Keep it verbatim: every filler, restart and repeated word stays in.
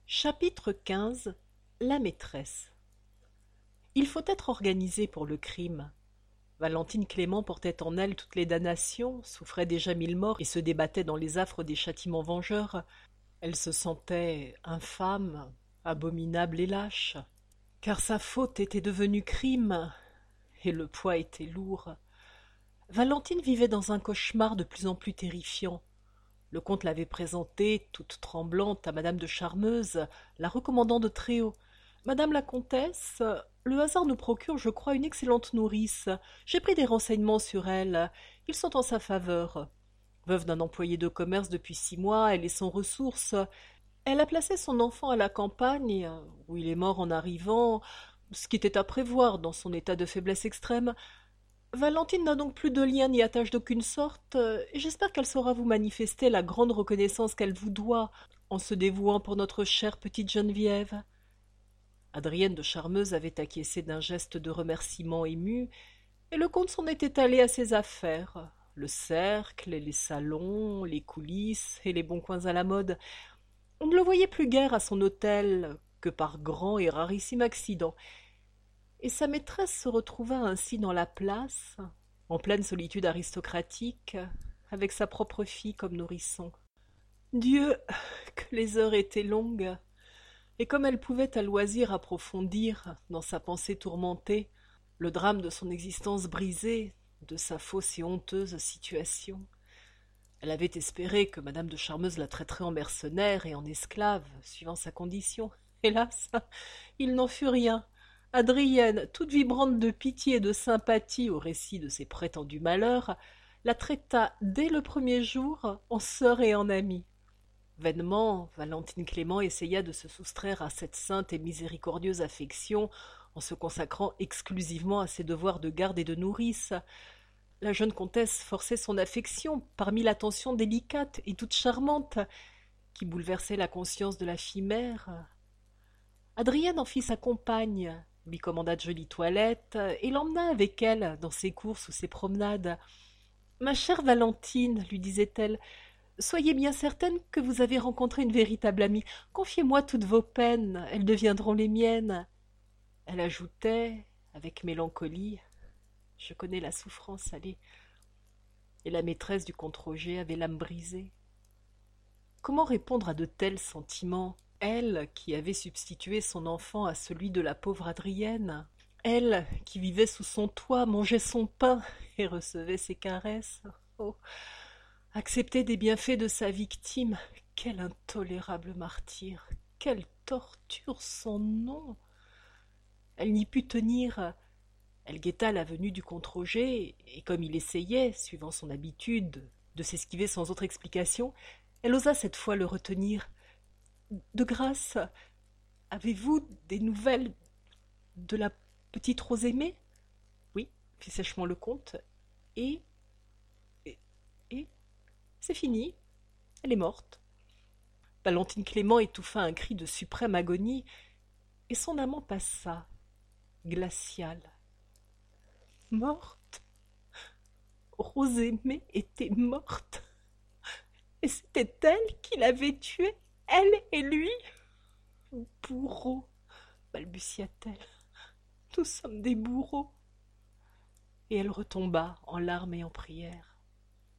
Chapitre quinze. La maîtresse. Il faut être organisé pour le crime. Valentine Clément portait en elle toutes les damnations, souffrait déjà mille morts et se débattait dans les affres des châtiments vengeurs. Elle se sentait infâme, abominable et lâche, car sa faute était devenue crime, et le poids était lourd. Valentine vivait dans un cauchemar de plus en plus terrifiant. Le comte l'avait présentée, toute tremblante, à madame de Charmeuse, la recommandant de très haut. Madame la comtesse, le hasard nous procure, je crois, une excellente nourrice. J'ai pris des renseignements sur elle. Ils sont en sa faveur. Veuve d'un employé de commerce depuis six mois, elle est sans ressources. Elle a placé son enfant à la campagne, où il est mort en arrivant, ce qui était à prévoir dans son état de faiblesse extrême. Valentine n'a donc plus de lien ni attache d'aucune sorte, et j'espère qu'elle saura vous manifester la grande reconnaissance qu'elle vous doit, en se dévouant pour notre chère petite Geneviève. Adrienne de Charmeuse avait acquiescé d'un geste de remerciement ému, et le comte s'en était allé à ses affaires, le cercle, les salons, les coulisses et les bons coins à la mode. On ne le voyait plus guère à son hôtel que par grand et rarissime accident, et sa maîtresse se retrouva ainsi dans la place, en pleine solitude aristocratique, avec sa propre fille comme nourrisson. Dieu, que les heures étaient longues, et comme elle pouvait à loisir approfondir, dans sa pensée tourmentée, le drame de son existence brisée, de sa fausse et honteuse situation. Elle avait espéré que madame de Charmeuse la traiterait en mercenaire et en esclave, suivant sa condition. Hélas, il n'en fut rien. Adrienne, toute vibrante de pitié et de sympathie au récit de ses prétendus malheurs, la traita dès le premier jour en sœur et en amie. Vainement, Valentine Clément essaya de se soustraire à cette sainte et miséricordieuse affection en se consacrant exclusivement à ses devoirs de garde et de nourrice. La jeune comtesse forçait son affection par mille attentions délicates et toutes charmantes qui bouleversaient la conscience de la fille mère. Adrienne en fit sa compagne, lui commanda de jolies toilettes et l'emmena avec elle dans ses courses ou ses promenades. « Ma chère Valentine, lui disait-elle, soyez bien certaine que vous avez rencontré une véritable amie. Confiez-moi toutes vos peines, elles deviendront les miennes. » Elle ajoutait, avec mélancolie, « Je connais la souffrance, allez. » Et la maîtresse du comte Roger avait l'âme brisée. Comment répondre à de tels sentiments, elle qui avait substitué son enfant à celui de la pauvre Adrienne, elle qui vivait sous son toit, mangeait son pain et recevait ses caresses. Oh, accepter des bienfaits de sa victime, quel intolérable martyre, quelle torture sans nom. Elle n'y put tenir. Elle guetta la venue du comte Roger, et comme il essayait, suivant son habitude, de s'esquiver sans autre explication, elle osa cette fois le retenir. « De grâce, avez-vous des nouvelles de la petite Rosémée ?»« Oui, fit sèchement le comte. Et... et... et... c'est fini. Elle est morte. » Valentine Clément étouffa un cri de suprême agonie, et son amant passa, glacial. Morte? Rosémée était morte? Et c'était elle qui l'avait tuée, elle et lui? Bourreau, balbutia-t-elle. Nous sommes des bourreaux. Et elle retomba en larmes et en prières.